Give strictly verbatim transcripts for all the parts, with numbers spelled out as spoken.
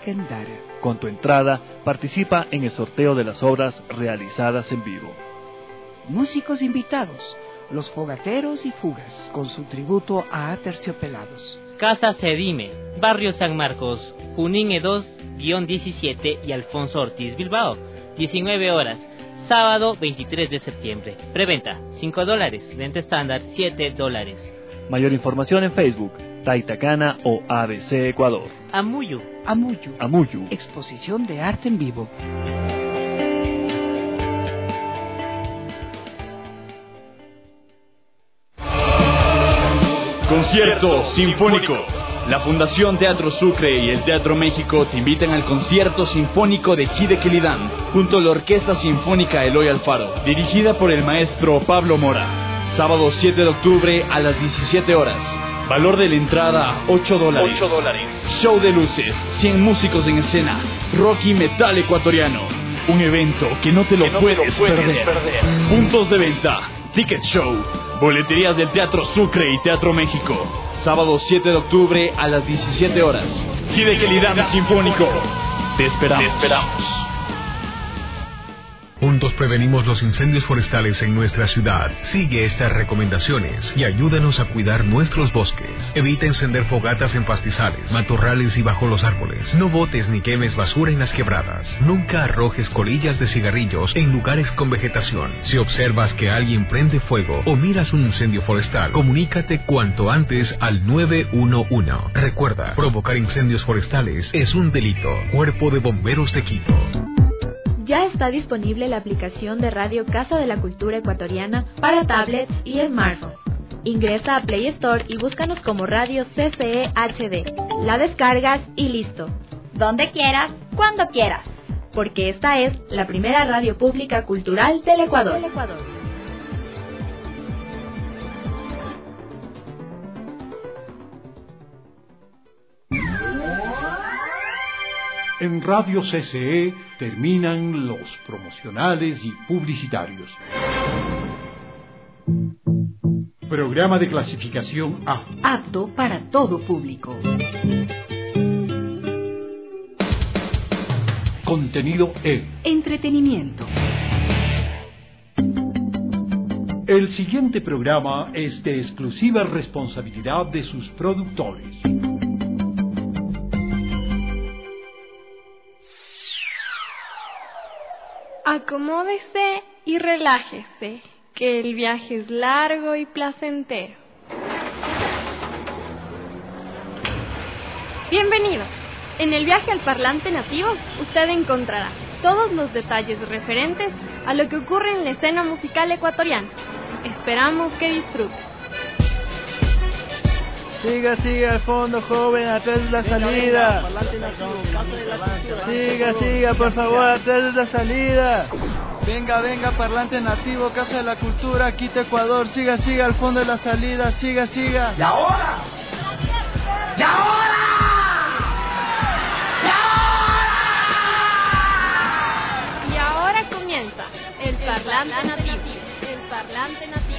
Secundaria. Con tu entrada, participa en el sorteo de las obras realizadas en vivo. Músicos invitados, Los Fogateros y Fugas, con su tributo a Aterciopelados. Casa Cedime, Barrio San Marcos, Junín E dos diecisiete y Alfonso Ortiz Bilbao, diecinueve horas, sábado veintitrés de septiembre. Preventa, cinco dólares, venta estándar, siete dólares. Mayor información en Facebook, Taitacana o A B C Ecuador. Amuyu. Amuyu. Amuyu. Exposición de arte en vivo. Concierto Sinfónico. La Fundación Teatro Sucre y el Teatro México te invitan al Concierto Sinfónico de Hide Kelidam, junto a la Orquesta Sinfónica Eloy Alfaro, dirigida por el maestro Pablo Mora. Sábado siete de octubre a las diecisiete horas. Valor de la entrada, ocho dólares. ocho dólares. Show de luces, cien músicos en escena, rock y metal ecuatoriano. Un evento que no te lo, no puedes, te lo puedes perder. perder. Puntos de venta, Ticket Show, boleterías del Teatro Sucre y Teatro México. Sábado siete de octubre a las diecisiete horas. Hide Kelidam Sinfónico. Te esperamos. Te esperamos. Juntos prevenimos los incendios forestales en nuestra ciudad. Sigue estas recomendaciones y ayúdanos a cuidar nuestros bosques. Evita encender fogatas en pastizales, matorrales y bajo los árboles. No botes ni quemes basura en las quebradas. Nunca arrojes colillas de cigarrillos en lugares con vegetación. Si observas que alguien prende fuego o miras un incendio forestal, comunícate cuanto antes al nueve uno uno. Recuerda, provocar incendios forestales es un delito. Cuerpo de Bomberos de Quito. Ya está disponible la aplicación de Radio Casa de la Cultura Ecuatoriana para tablets y smartphones. Ingresa a Play Store y búscanos como Radio C C E H D. La descargas y listo. Donde quieras, cuando quieras. Porque esta es la primera radio pública cultural del Ecuador. Del Ecuador. En Radio C C E terminan los promocionales y publicitarios. Programa de clasificación A. Apto para todo público. Contenido E. Entretenimiento. El siguiente programa es de exclusiva responsabilidad de sus productores. Acomódese y relájese, que el viaje es largo y placentero. Bienvenido. En el viaje al parlante nativo, usted encontrará todos los detalles referentes a lo que ocurre en la escena musical ecuatoriana. Esperamos que disfrute. Siga, siga al fondo, joven, atrás de la salida. Siga, siga, por favor, atrás de la salida. Venga, venga, parlante nativo, Casa de la Cultura, Quito, Ecuador. Siga, siga al fondo de la salida. Siga, siga. ¡Y ahora! ¡Y ahora! ¡Y ahora! Y ahora comienza el parlante nativo. El parlante nativo.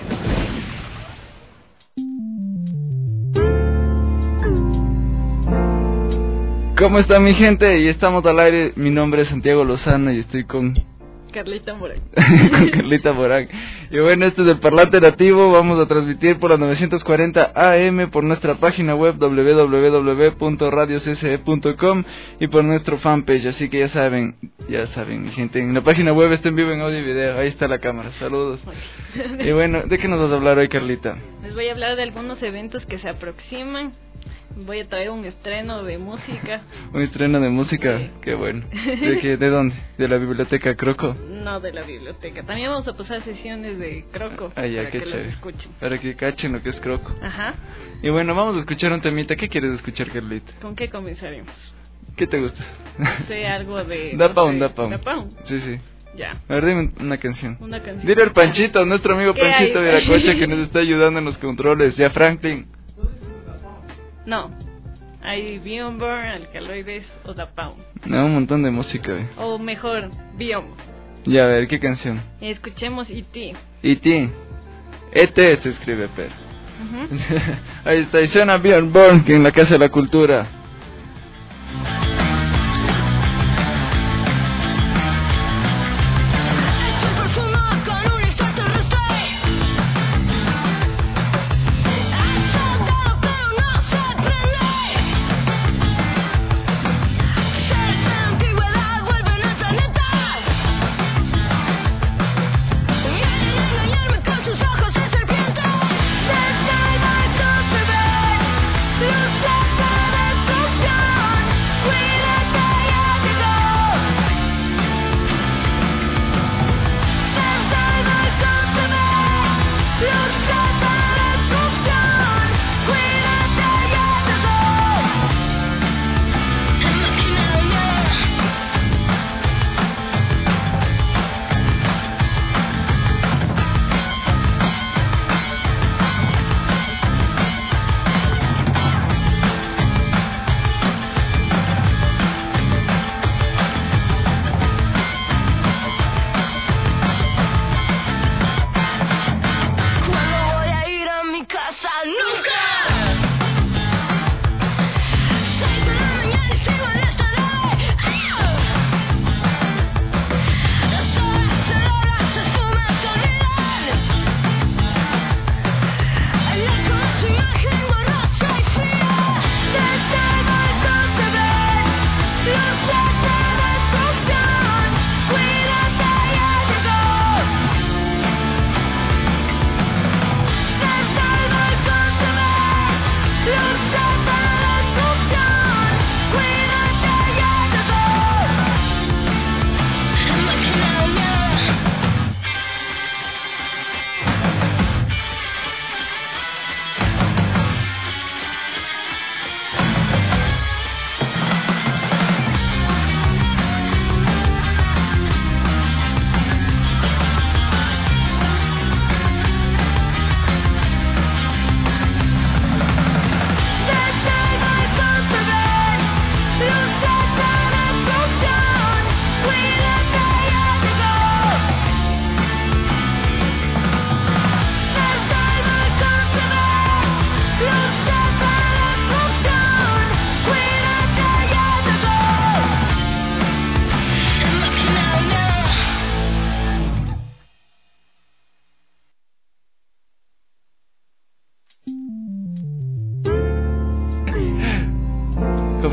¿Cómo está mi gente? Y estamos al aire. Mi nombre es Santiago Lozano y estoy con Carlita Morán. con Carlita Morán. Y bueno, esto es el Parlante Nativo. Vamos a transmitir por la novecientos cuarenta A M, por nuestra página web doble u doble u doble u punto radio c c e punto com y por nuestro fanpage. Así que ya saben, ya saben mi gente, en la página web está en vivo en audio y video. Ahí está la cámara. Saludos. Y bueno, ¿de qué nos vas a hablar hoy, Carlita? Les voy a hablar de algunos eventos que se aproximan. Voy a traer un estreno de música. ¿Un estreno de música? Sí. Qué bueno. ¿De qué? ¿De dónde? ¿De la biblioteca Croco? No, de la biblioteca. También vamos a pasar sesiones de Croco. Ah, ya, para qué que chévere. los escuchen. Para que cachen lo que es Croco. Ajá. Y bueno, vamos a escuchar un temita. ¿Qué quieres escuchar, Carlita? ¿Con qué comenzaremos? ¿Qué te gusta? Sé algo de... Da no Pound, sé, Da Pound. Da Pound. Sí, sí. Ya. A ver, dime una canción. Una canción. Dile al Panchito, nuestro amigo Panchito hay? Viracocha, que nos está ayudando en los controles. Y a Franklin. No. Hay Beyond Burn, Alcaloides o Da Pound. No, un montón de música, ¿eh? O mejor, Beyond. Ya, a ver, ¿qué canción? Escuchemos E T E T E T se escribe, pero uh-huh. Ahí está, y suena Beyond Burn, que en la Casa de la Cultura.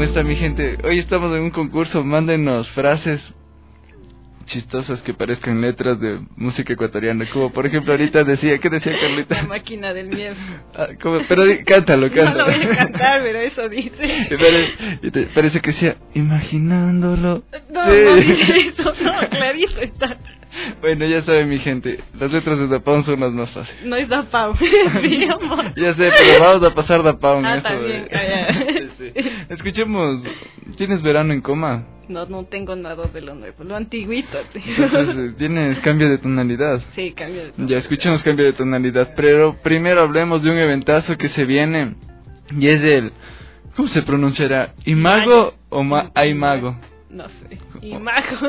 está mi gente? Hoy estamos en un concurso, mándenos frases chistosas que parezcan letras de música ecuatoriana, como por ejemplo ahorita decía, ¿qué decía Carlita? La máquina del miedo. Ah, como, pero di, cántalo, cántalo. No lo voy a cantar, pero eso dice. Pero, te, parece que decía, imaginándolo. No, sí. no dice eso, no, clarito está. Bueno, ya saben mi gente, las letras de Dapao son las más fáciles. No es Dapao, sí, amor. Ya sé, pero vamos a pasar Dapao en ah, eso. También. Eh. Ah, ya. Sí. Escuchemos, ¿tienes verano en coma? No, no tengo nada de lo nuevo, lo antiguito. Tío. Entonces, ¿tienes cambio de tonalidad? Sí, cambio de tonalidad. Ya, escuchemos cambio de tonalidad, pero primero hablemos de un eventazo que se viene, y es el, ¿cómo se pronunciará? ¿Imago o ma Aimago? No sé, Imago.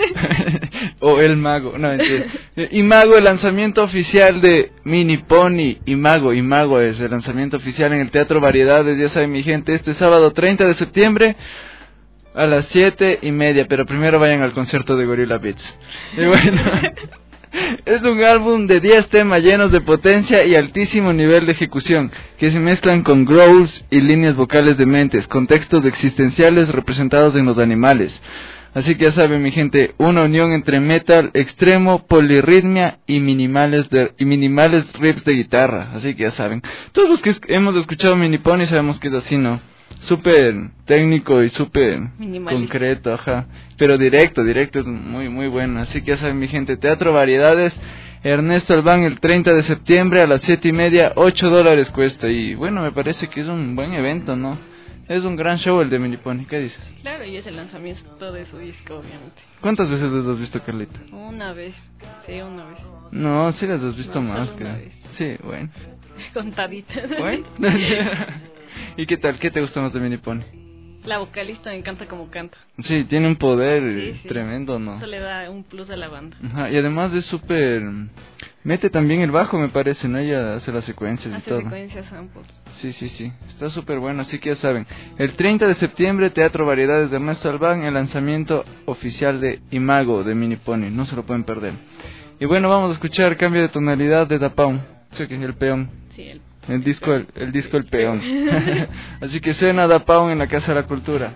O el mago, no, mentira. Imago, el lanzamiento oficial de Mini Pony. Imago, Imago es el lanzamiento oficial en el Teatro Variedades, ya saben mi gente, este sábado treinta de septiembre a las siete y media, pero primero vayan al concierto de Gorilla Beats. Y bueno, es un álbum de diez temas llenos de potencia y altísimo nivel de ejecución, que se mezclan con growls y líneas vocales dementes, contextos existenciales representados en los animales. Así que ya saben mi gente, una unión entre metal extremo, polirritmia y minimales de, y minimales riffs de guitarra. Así que ya saben, todos los que es, hemos escuchado Mini Pony sabemos que es así, ¿no? Súper técnico y súper concreto, ajá. Pero directo, directo es muy, muy bueno. Así que ya saben mi gente, Teatro Variedades, Ernesto Albán, el treinta de septiembre a las siete y media, ocho dólares cuesta. Y bueno, me parece que es un buen evento, ¿no? Es un gran show el de Mini Pony, ¿qué dices? Claro, y es el lanzamiento de su disco, obviamente. ¿Cuántas veces las has visto, Carlita? Una vez, sí, una vez. No, sí las has visto no, más, creo. Sí, bueno. Contaditas. Bueno. ¿Y qué tal? ¿Qué te gusta más de Mini Pony? La vocalista me encanta como canta. Sí, tiene un poder sí, sí. tremendo, ¿no? Eso le da un plus a la banda. Ajá, y además es súper... Mete también el bajo, me parece, ¿no? Ella hace las secuencias hace y todo. Hace secuencias, samples. Sí, sí, sí. Está súper bueno, así que ya saben. El treinta de septiembre, Teatro Variedades de Ernesto Albán, el lanzamiento oficial de Imago de Mini Pony. No se lo pueden perder. Y bueno, vamos a escuchar cambio de tonalidad de Dapao. Sí, que el peón. Sí, el El disco, el, el disco El Peón. Así que suena Dapao en la Casa de la Cultura.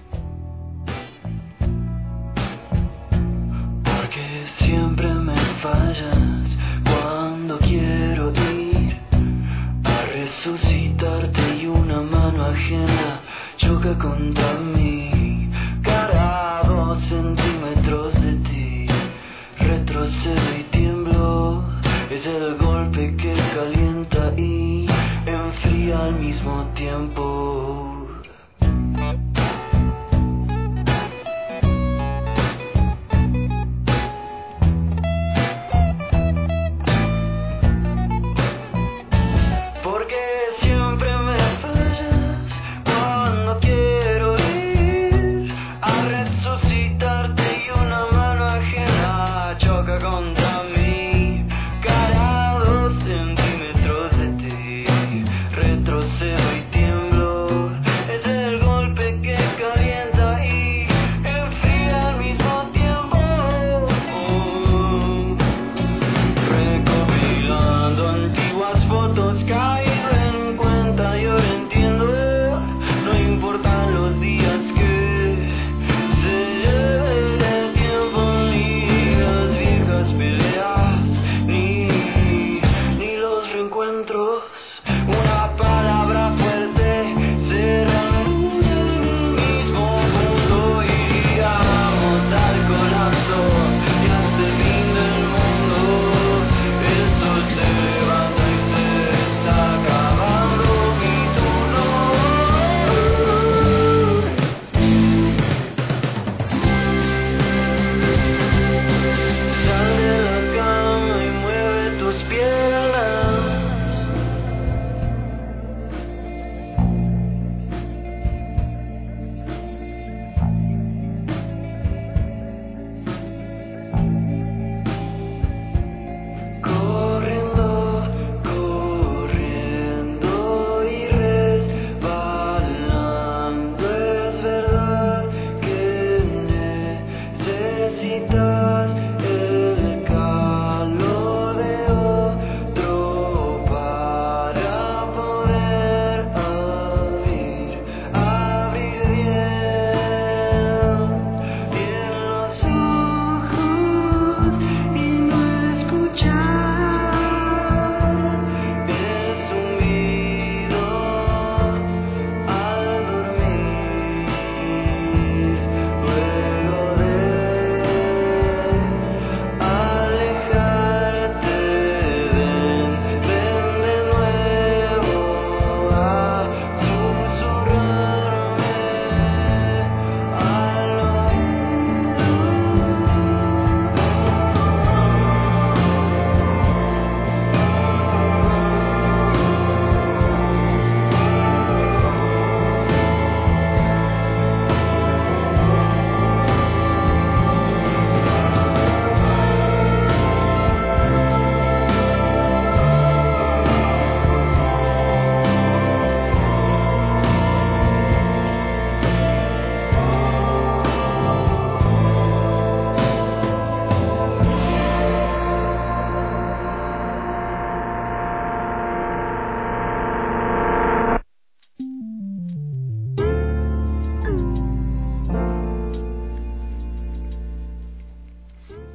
Porque siempre me fallas cuando quiero ir a resucitarte y una mano ajena choca contra mí. Cada dos centímetros de ti retrocedo y tiemblo. Es el golpe que calienta y enfría al mismo tiempo. Porque siempre me fallas cuando quiero ir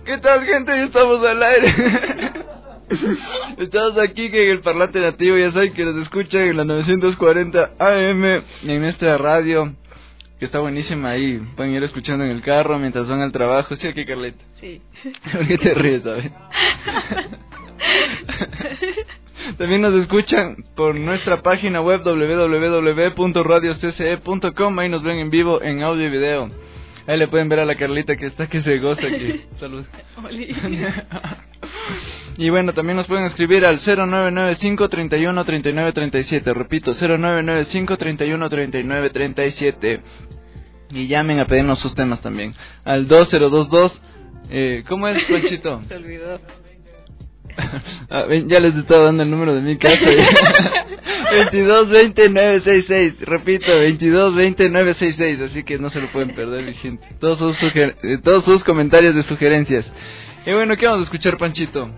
¿Qué tal, gente? Ya estamos al aire. Estamos aquí en el Parlante Nativo. Ya saben que nos escuchan en la novecientos cuarenta A M y en nuestra radio, que está buenísima ahí. Pueden ir escuchando en el carro mientras van al trabajo. ¿Sí aquí, Carlita? Sí. ¿Por qué te ríes, sabes? También nos escuchan por nuestra página web doble u doble u doble u punto radio c c e punto com. Ahí nos ven en vivo en audio y video. Ahí le pueden ver a la Carlita que está que se goza aquí. Salud. Y bueno, también nos pueden escribir al cero nueve nueve cinco, treinta y uno, treinta y nueve, treinta y siete. Repito, cero nueve nueve cinco, treinta y uno, treinta y nueve, treinta y siete. Y llamen a pedirnos sus temas también. Al dos cero dos dos. Eh, ¿Cómo es, Panchito? Se olvidó. Ah, ya les estaba dando el número de mi casa. veintidós veinte nueve sesenta y seis. Repito, veintidós veinte nueve sesenta y seis. Así que no se lo pueden perder, mi gente. Todos sus, suger- todos sus comentarios de sugerencias. Y bueno, ¿qué vamos a escuchar, Panchito?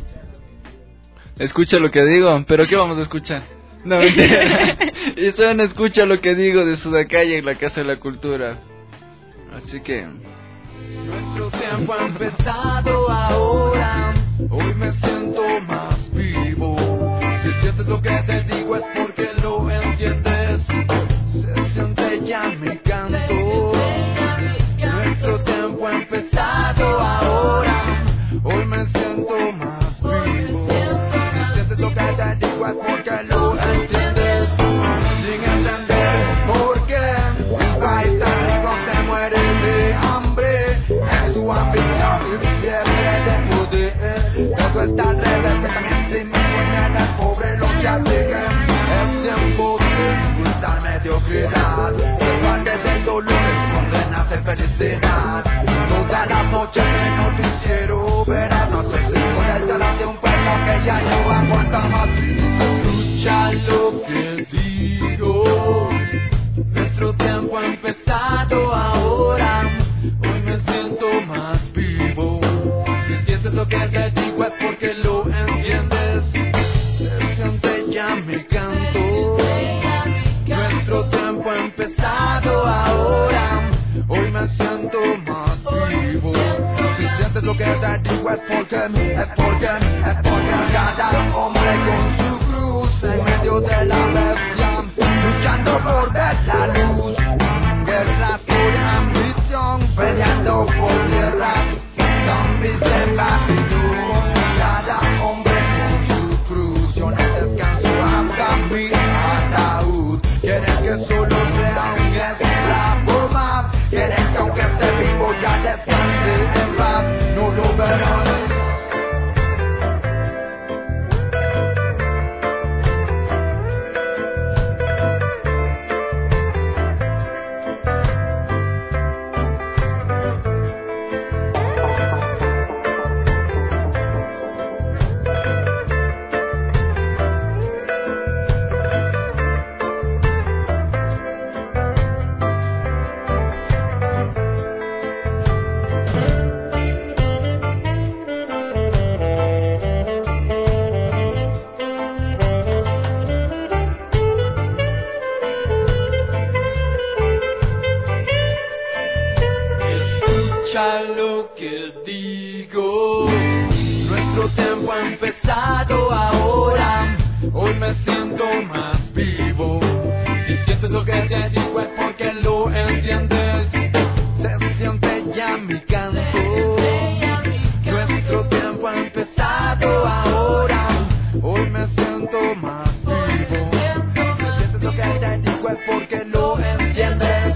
Escucha lo que digo. ¿Pero qué vamos a escuchar? No, mentira. Y suena escucha lo que digo de Sudacaya en la Casa de la Cultura. Así que... Nuestro tiempo ha empezado ahora. Hoy me siento más vivo. Si sientes lo que te digo es porque lo entiendes. Se siente ya mi canto. Nuestro tiempo ha empezado ahora. Hoy me siento más vivo. Si sientes lo que te digo es porque lo entiendes. Sin entender por qué un país tan rico se muere de hambre. Es su ambición y fiebre de poder. Todo está al revés, que también se me mueren al pobre los que asiguen. Es tiempo de disfrutar mediocridad. De parte del dolor condenas de felicidad. Todas las noches en el noticiero verás. No sé si con el talón de un perro que ya no aguanta más. Escucha lo que digo. Nuestro tiempo ha empezado ahora. Hoy me siento más vivo. Si sientes lo que te digo es porque lo entiendes. Se siente ya mi canto. Nuestro tiempo ha empezado ahora. Hoy me siento más vivo. Si sientes lo que te digo es porque, es porque, es porque cada hombre con su cruz en medio de la bestia, luchando por ver la luz. Guerras por ambición, peleando por tierras, zombies de Babilón. Cada hombre con su cruz, yo no descanso hasta mi ataúd. Quieren que solo sea un esclavo más. Quieren que aunque esté vivo ya descanse en paz. No lo verán. Lo que digo, nuestro tiempo ha empezado ahora. Hoy me siento más vivo. Si sientes lo que te digo es porque lo entiendes. Se siente ya mi canto. Nuestro tiempo ha empezado ahora. Hoy me siento más vivo. Si sientes lo que te digo es porque lo entiendes.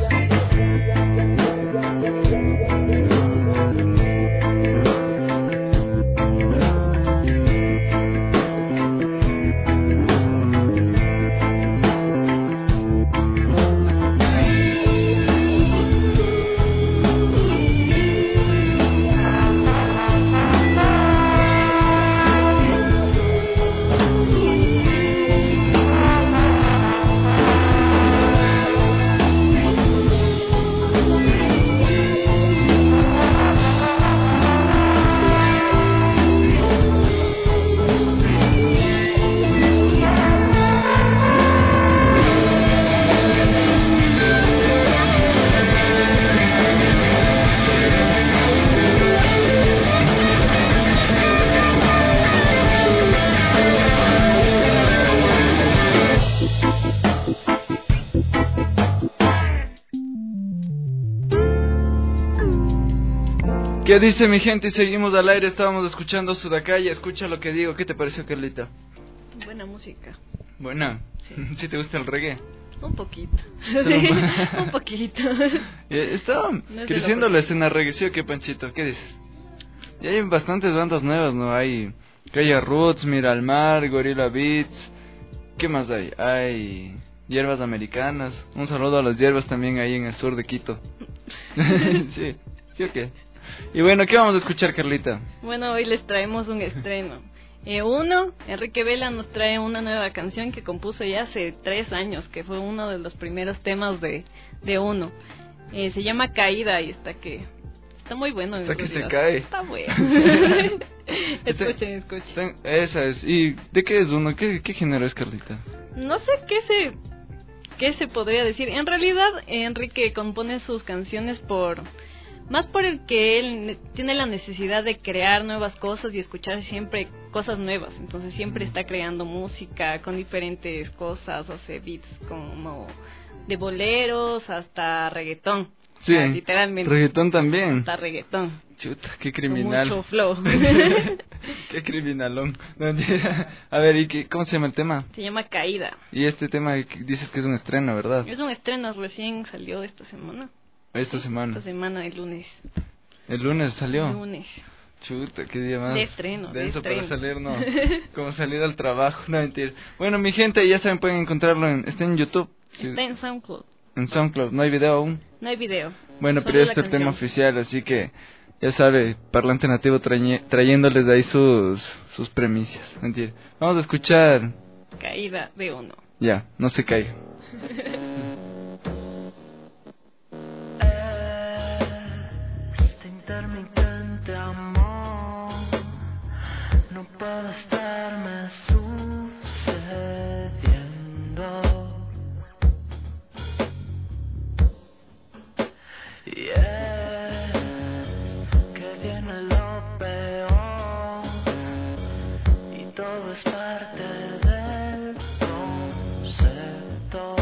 ¿Qué dice mi gente? Y seguimos al aire, estábamos escuchando Sudacaya. Escucha lo que digo. ¿Qué te pareció, Carlita? Buena música. Buena. Sí. ¿Sí te gusta el reggae? Un poquito. Sí, un poquito. Está No es creciendo de lo la escena reggae, ¿sí o qué, Panchito? ¿Qué dices? Y hay bastantes bandas nuevas, ¿no? Hay Calle Roots, Mira al Mar, Gorilla Beats. ¿Qué más hay? Hay hierbas americanas. Un saludo a las hierbas también ahí en el sur de Quito. Sí, ¿sí o qué? Y bueno, ¿qué vamos a escuchar, Carlita? Bueno, hoy les traemos un estreno. Eh, uno, Enrique Vela nos trae una nueva canción que compuso ya hace tres años, que fue uno de los primeros temas de, de Uno. Eh, se llama Caída y está que está muy bueno. Está que se cae. Está bueno. Escuchen, escuchen. Está, esa es. ¿Y de qué es Uno? ¿Qué, qué género es, Carlita? No sé qué se, qué se podría decir. En realidad, Enrique compone sus canciones por... más por el que él tiene la necesidad de crear nuevas cosas y escuchar siempre cosas nuevas. Entonces siempre está creando música con diferentes cosas, hace beats como de boleros hasta reggaetón. Sí, o sea, literalmente. Reggaetón también. Hasta reggaetón. Chuta, qué criminal. Con mucho flow. Qué criminalón. No, a ver, ¿y qué, cómo se llama el tema? Se llama Caída. Y este tema dices que es un estreno, ¿verdad? Es un estreno, recién salió esta semana. Esta semana. Esta semana, el lunes. ¿El lunes salió? El lunes. Chuta, qué día más. De estreno, de denso estreno. para salir, no. Como salir al trabajo, no mentir. Bueno, mi gente, ya saben, pueden encontrarlo en... Está en YouTube. Está en SoundCloud. En SoundCloud, ¿no hay video aún? No hay video. Bueno, Solo pero este la es el tema canción. oficial, así que... Ya sabe, Parlante Nativo traye- trayéndoles ahí sus, sus premisas. Mentir. Vamos a escuchar... Caída de Uno. Ya, no se caiga. Este intermitente amor no puede estarme sucediendo. Y es que viene lo peor y todo es parte del concepto.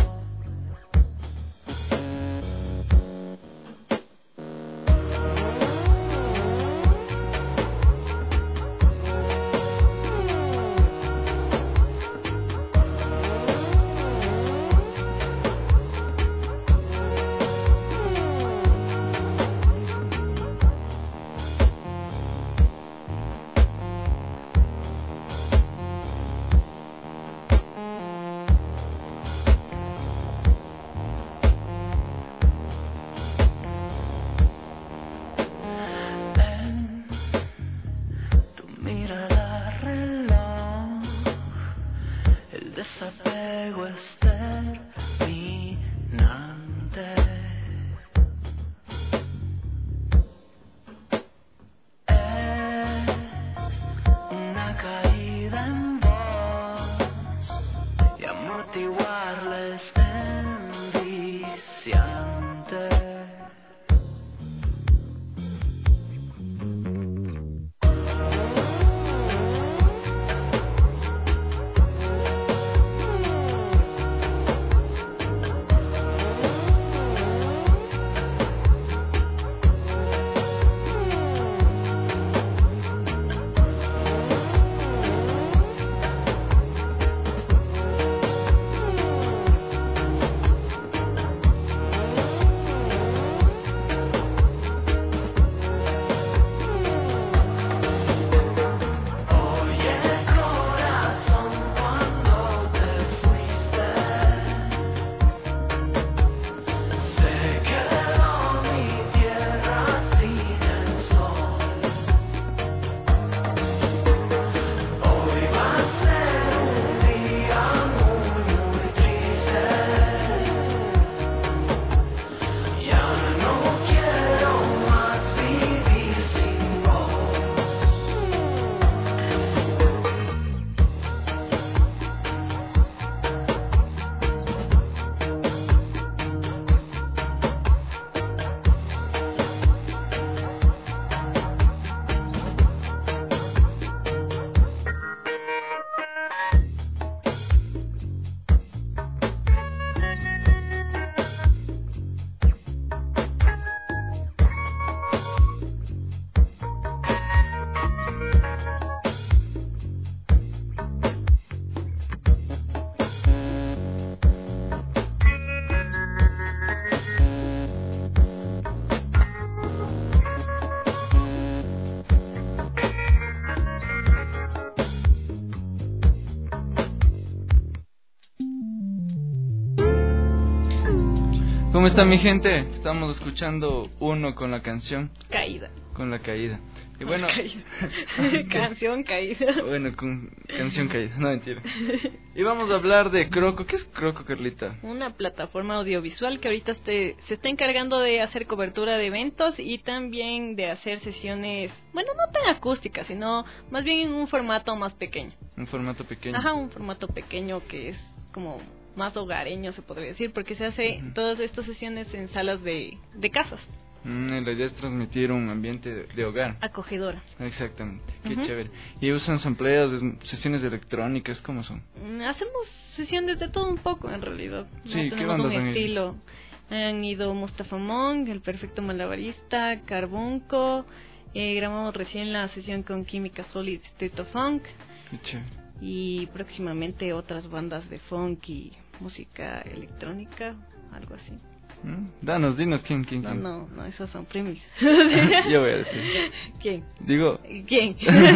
¿Cómo está mi gente? Estamos escuchando Uno con la canción Caída. Con la caída. Y bueno, caída. Canción Caída. Bueno, con canción Caída, no mentira. Y vamos a hablar de Croco. ¿Qué es Croco, Carlita? Una plataforma audiovisual que ahorita este, se está encargando de hacer cobertura de eventos y también de hacer sesiones, bueno, no tan acústicas, sino más bien en un formato más pequeño. Un formato pequeño. Ajá, un formato pequeño que es como más hogareño, se podría decir, porque se hace uh-huh. todas estas sesiones en salas de, de casas. Mm, la idea es transmitir un ambiente de, de hogar. Acogedora. Exactamente, qué uh-huh. chévere. ¿Y usan sampleos, sesiones electrónicas? ¿Cómo son? Hacemos sesiones de todo un poco, en realidad. Sí, no ¿qué bandas un han estilo. Ido? Han ido Mustafa Monk, El Perfecto Malabarista, Carbunco. Eh, grabamos recién la sesión con Química Solid, Street of Funk. Qué chévere. Y próximamente otras bandas de funk y música electrónica, algo así. ¿Mm? Danos, dinos quién, quién, no, quién. No, no, esos son premis. Yo voy a decir. ¿Quién? Digo. ¿Quién?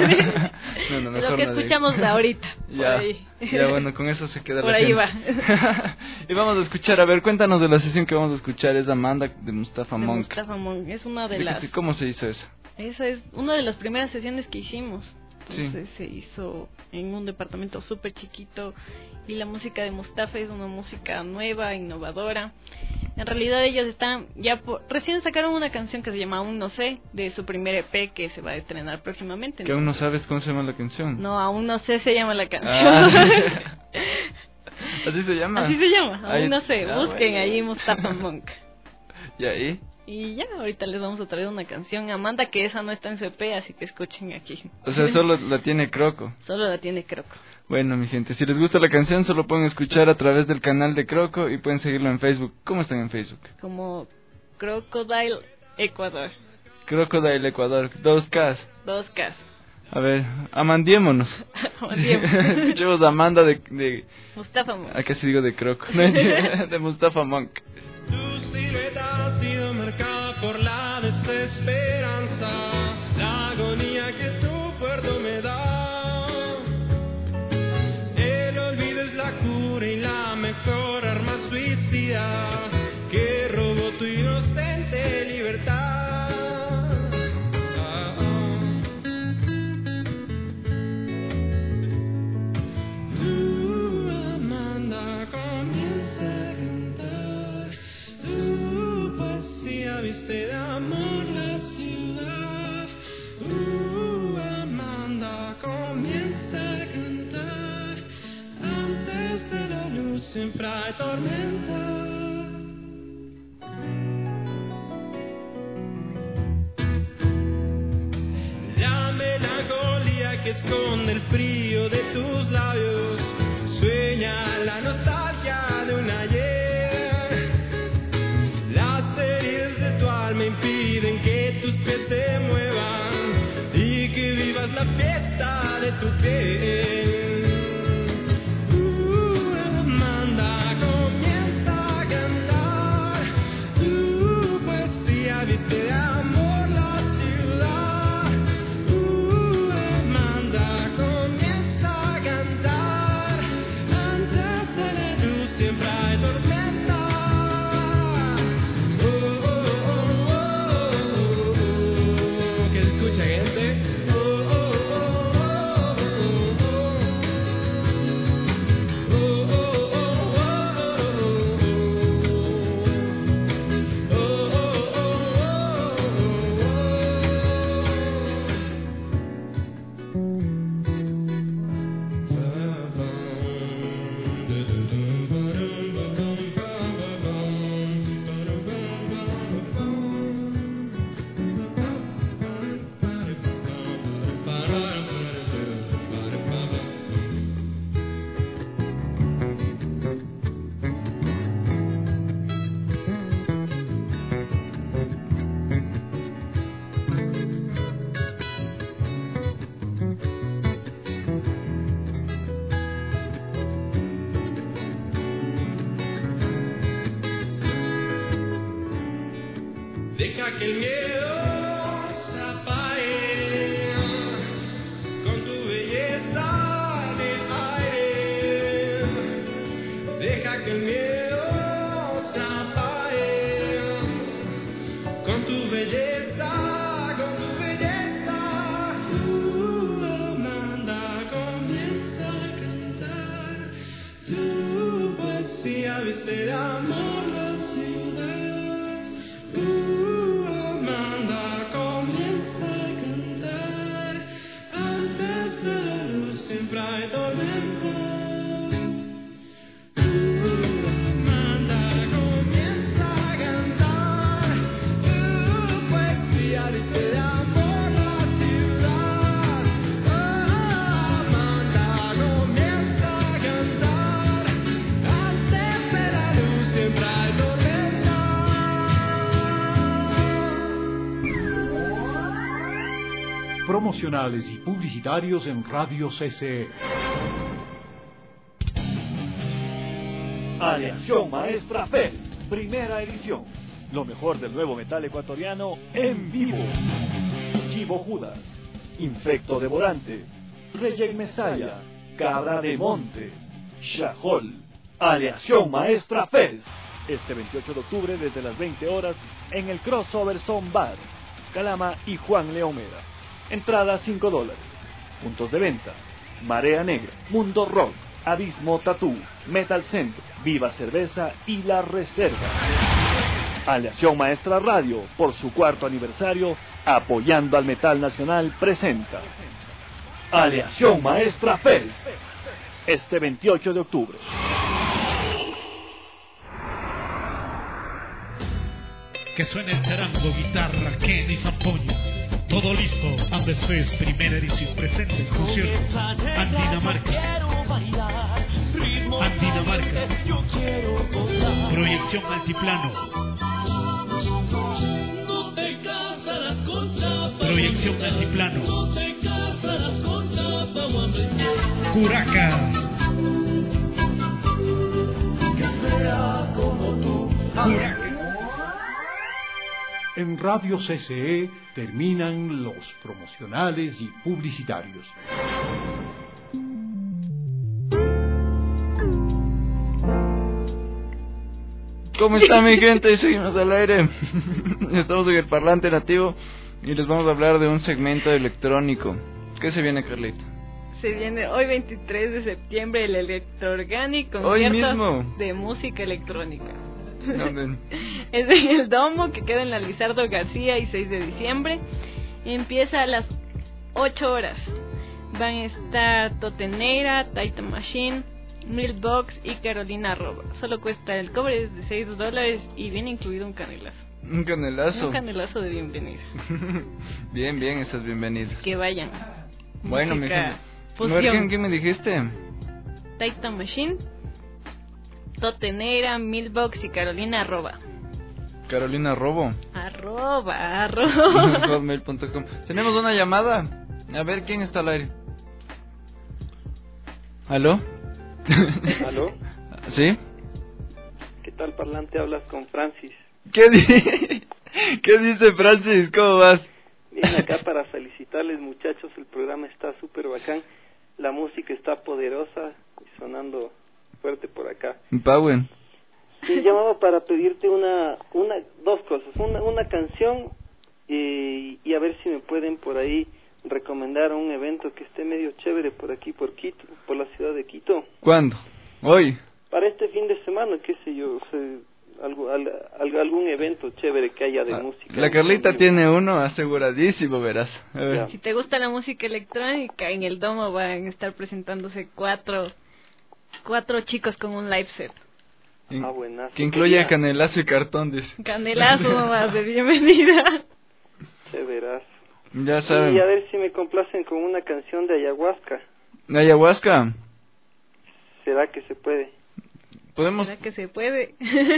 no, no, mejor Lo que no escuchamos digo. ahorita. Ya, ya, bueno, con eso se queda por la ahí gente. va. Y vamos a escuchar, a ver, cuéntanos de la sesión que vamos a escuchar. Es Amanda de Mustafa de Monk. Mustafa Monk, es una de ¿De las... Se, ¿Cómo se hizo eso? Esa es una de las primeras sesiones que hicimos. Entonces sí. se hizo en un departamento súper chiquito y la música de Mustafa es una música nueva, innovadora. En realidad ellos están ya por, recién sacaron una canción que se llama Aún no sé, de su primer E P que se va a estrenar próximamente. ¿Que ¿no? aún no sabes cómo se llama la canción? No, Aún no sé se llama la canción. Ah. ¿Así se llama? Así se llama, Aún ahí, no sé, ah, busquen bueno. ahí Mustafa Monk. ¿Y ahí? Y ya, ahorita les vamos a traer una canción, Amanda, que esa no está en su E P, así que escuchen aquí. O sea, solo la tiene Croco. Solo la tiene Croco. Bueno, mi gente, si les gusta la canción, solo pueden escuchar a través del canal de Croco y pueden seguirlo en Facebook. ¿Cómo están en Facebook? Como Crocodile Ecuador. Crocodile Ecuador, dos K. Dos K. A ver, amandiémonos. Amandiémonos. Escuchemos a Amanda de, de... Mustafa Monk. Acá sí digo de Croco, no, de Mustafa Monk. Tu silueta ha sido marcada por la desesperanza, la agonía que tu puerto me da. El olvido es la cura y la mejor arma suicida que robó tu inocente libertad. Ah, ah. Tu Amanda comienza a cantar, tu poesía viste de amor la ciudad. Uh, Amanda comienza a cantar, antes de la luz siempre hay tormenta. La melancolía que esconde el frío de tus labios sueña la nostalgia de un ayer. Las heridas de tu alma impiden que tus pies se muevan y que vivas la fiesta de tu piel. Uh, Amanda comienza a cantar, tu poesía viste de amor la ciudad. Uh, Amanda comienza a cantar, antes de la luz siempre hay tormenta. Oh, oh, oh, oh, oh, oh. Que escucha gente. Oh, oh, oh, oh, oh, oh. Oh, oh, oh, oh, oh, Deja que el miedo se apague con tu belleza de aire. Deja que el miedo se apague belleza, con tu belleza. Uh, Amanda comienza a cantar. Tu poesía viste de amor la ciudad. Uh, Amanda comienza a cantar. Antes de la luz siempre hay tormenta. Promocionales y publicitarios en Radio C C E. Aleación Maestra Fest, primera edición. Lo mejor del nuevo metal ecuatoriano en vivo. Chivo Judas, Infecto Devorante, Reyek Mesaya, Cabra de Monte, Shahol. Aleación Maestra Fest. Este veintiocho de octubre desde las veinte horas en el Crossover Zone Bar, Calama y Juan Leomera. Entrada cinco dólares. Puntos de venta: Marea Negra, Mundo Rock, Abismo Tatú, Metal Center, Viva Cerveza y La Reserva. Aleación Maestra Radio, por su cuarto aniversario, apoyando al metal nacional, presenta Aleación Maestra Fest, este veintiocho de octubre. Que suene el charango, guitarra, Kenny Zampoño. Todo listo, Andes Fest, primera edición, presente el concierto Andinamarca. Andinamarca. Proyección altiplano. Proyección altiplano. Curaca. Curaca. En Radio C C E terminan los promocionales y publicitarios. ¿Cómo está mi gente? Seguimos al aire. Estamos en el Parlante Nativo y les vamos a hablar de un segmento electrónico. ¿Qué se viene, Carlita? Se viene hoy veintitrés de septiembre el Electroorganic Hoy mismo. concierto de música electrónica. ¿Dónde? Es en el Domo, que queda en la Lizardo García y seis de diciembre. Empieza a las ocho horas. Van a estar Toteneira, Titan Machine, Milkbox y Carolina Roba. Solo cuesta el cobre de seis dólares y viene incluido un canelazo. Un canelazo. Un canelazo de bienvenida. Bien, bien, esas bienvenidas. Que vayan. Bueno, mi Música gente. ¿Quién, ¿Quién me dijiste? Titan Machine, Toteneira, Milkbox y Carolina Arroba. Carolina Robo. Arroba, arroba. hotmail punto com. Tenemos una llamada. A ver, ¿quién está al aire? ¿Aló? ¿Aló? ¿Sí? ¿Qué tal, parlante? Hablas con Francis. ¿Qué, di- ¿Qué dice Francis? ¿Cómo vas? Bien, acá para felicitarles, muchachos. El programa está súper bacán. La música está poderosa y sonando fuerte por acá. Pauen. Sí, llamaba para pedirte una, una, dos cosas, una, una canción y, y a ver si me pueden por ahí recomendar un evento que esté medio chévere por aquí, por Quito, por la ciudad de Quito. ¿Cuándo? ¿Hoy? Para este fin de semana, qué sé yo, o sea, algo, al, al, algún evento chévere que haya de Ah, música. La Carlita tiene uno aseguradísimo, verás. A ver. Si te gusta la música electrónica, en el Domo van a estar presentándose cuatro, cuatro chicos con un live set. In- Ah, buenazo. Que incluye canelazo y cartón, dice. Canelazo nomás de bienvenida. Chéverazo. Ya saben. Y a ver si me complacen con una canción de ayahuasca. Ayahuasca. ¿Será que se puede? Podemos. ¿Será que se puede?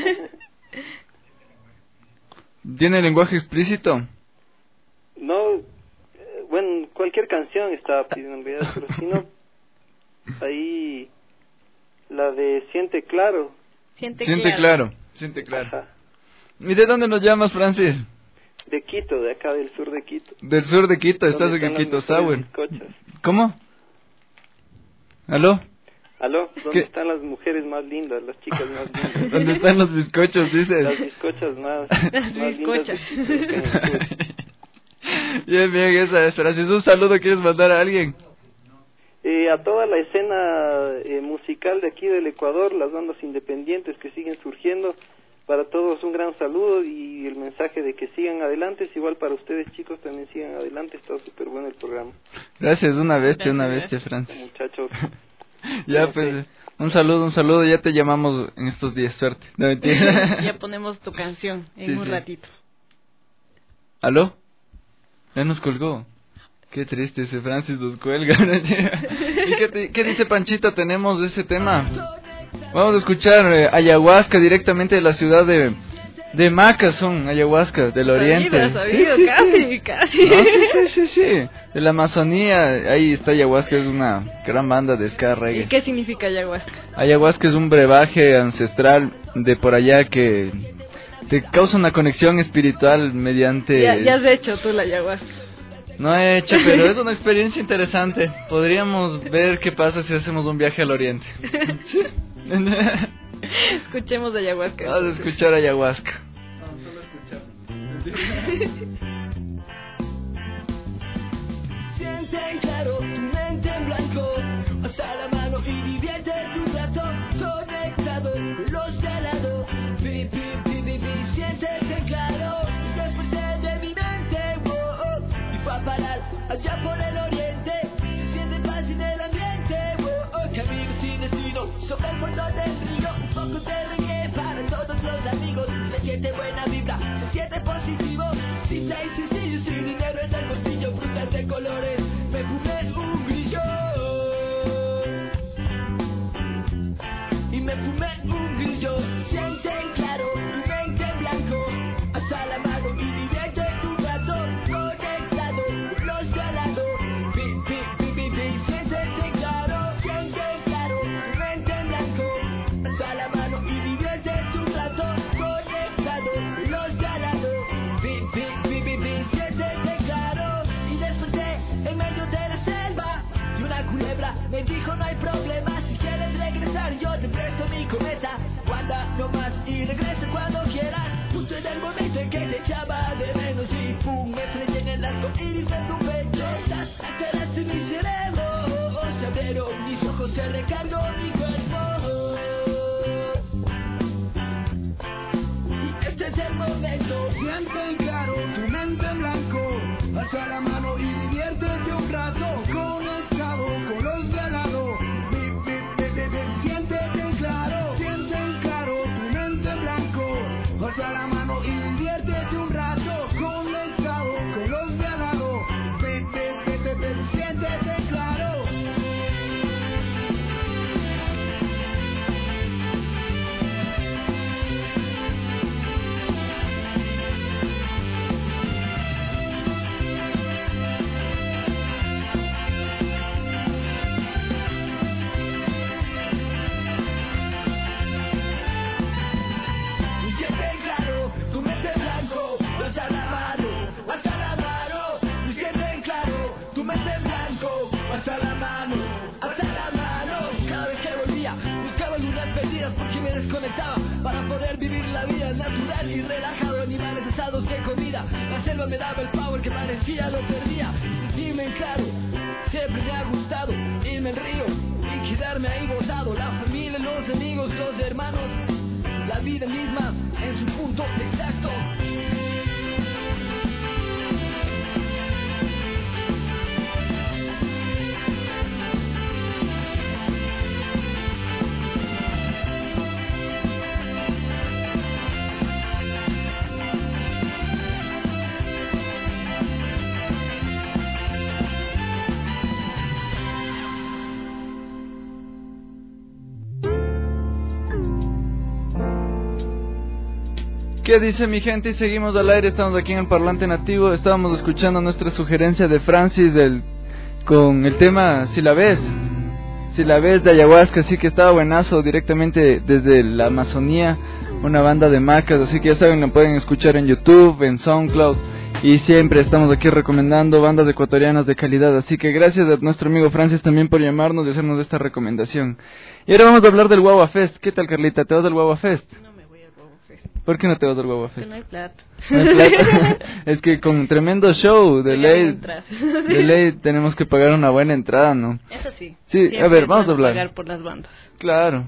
¿Tiene lenguaje explícito? No, eh, bueno, cualquier canción estaba pidiendo en realidad, pero si no, ahí la de Siente Claro. Siente, Siente claro. claro. Siente claro. Ajá. ¿Y de dónde nos llamas, Francis? De Quito, de acá del sur de Quito. Del sur de Quito, estás en ¿Dónde el están Quito las Sour. mejores bizcochas? ¿Cómo? ¿Aló? ¿Aló? ¿Dónde ¿Qué? están las mujeres más lindas, las chicas más lindas? ¿Dónde están los bizcochos, dices? Las bizcochas más, más lindas. Bien, bien, esa es. Francis, un saludo, ¿quieres mandar a alguien? Eh, a toda la escena eh, musical de aquí del Ecuador, las bandas independientes que siguen surgiendo, para todos un gran saludo y el mensaje de que sigan adelante, es igual para ustedes chicos, también sigan adelante, está súper bueno el programa. Gracias, una bestia, una bestia, Francis. Muchachos. Ya, pues, un saludo, un saludo, ya te llamamos en estos días, suerte. No, mentira. Ya ponemos tu canción en Sí, un sí. ratito. ¿Aló? Ya nos colgó. Qué triste, ese Francis nos cuelga. ¿Y qué, te- qué dice Panchito? Tenemos de ese tema. Vamos a escuchar eh, Ayahuasca directamente de la ciudad de, de Macazón, Ayahuasca, del oriente. Sabido, sabido, casi, casi. No, sí, sí, sí, sí. De la Amazonía, ahí está Ayahuasca, es una gran banda de ska ¿Y reggae. qué significa ayahuasca? Ayahuasca es un brebaje ancestral de por allá que te causa una conexión espiritual mediante... Ya, ya has hecho tú la ayahuasca. No he hecho, pero es una experiencia interesante. Podríamos ver qué pasa si hacemos un viaje al oriente. Sí. Escuchemos ayahuasca. Vamos a escuchar ayahuasca. Vamos solo a escuchar. Siente en claro tu mente en blanco, alza la mano y diviértete un rato, conectado con los de al lado. Pi, pi, pi, pi, pi, siéntete claro, desperté de mi mente, oh, oh, y fue a parar allá por el oriente. Se siente paz en el ambiente, oh, oh, camino sin destino sobre el fondo del río. Un poco de reggae para todos los amigos. Se siente buena vibra, se siente positivo. Simple y sencillo, sin dinero en el bolsillo, frutas de colores. Me fumé un grillo y me fumé un grillo. Siente en claro tu mente en blanco, alza la mano y diviértete un rato, conectado con los de al lado. Pi, pi, pi, pi, pi, siéntete claro, siente en claro tu mente en blanco, alza la mano y diviértete un rato, conectado con los de al lado. Pi, pi, pi, pi, pi, siéntete claro. Y desperté en medio de la selva y una culebra me dijo no hay problema, si quieres regresar yo te presto mi cometa. Guarda nomás y regresa cuando quieras. Justo en el momento en que te echaba de menos y pum, me estrellé en el arco iris de tu pecho. Alteraste mi cerebro, se abrieron mis ojos, se recargó mi cuerpo. Y este es el momento. Siente en claro tu mente en blanco, alza la mano y diviértete un rato, conectado con los de al lado. Bip, bip, bip, bip, bip. Siéntete en claro, siente en claro tu mente en blanco, alza la mano y diviértete un rato, conectado con los de al lado. Bip, bip, bip, bip, bip. Siéntete en claro. Siente claro, tu mente en blanco, alza la mano, alza la mano. Siente en claro, tu mente en blanco, alza la mano, alza la mano. Cada vez que volvía, buscaba lunas perdidas porque me desconectaba para poder vivir la vida natural y relajado. Animales asados de comida, la selva me daba el power que parecía lo perdía. Sentirme en claro, siempre me ha gustado irme al río y quedarme ahí botado. La familia, los amigos, los hermanos, la vida misma en su punto exacto. ¿Qué dice mi gente? Y seguimos al aire, estamos aquí en el Parlante Nativo. Estábamos escuchando nuestra sugerencia de Francis del, con el tema Si la ves, Si la ves de Ayahuasca, así que estaba buenazo, directamente desde la Amazonía, una banda de macas, así que ya saben, lo pueden escuchar en YouTube, en SoundCloud y siempre estamos aquí recomendando bandas ecuatorianas de calidad, así que gracias a nuestro amigo Francis también por llamarnos y hacernos esta recomendación. Y ahora vamos a hablar del Guagua Fest. ¿Qué tal, Carlita? ¿Te vas al Guagua Fest? No me voy al Guagua Fest. ¿Por qué no te vas al Guagua Fest? Que no hay plata. No hay plata. Es que con tremendo show de ley, de ley tenemos que pagar una buena entrada, ¿no? Eso sí. Sí, a ver, vamos a hablar. Pagar por las bandas. Claro.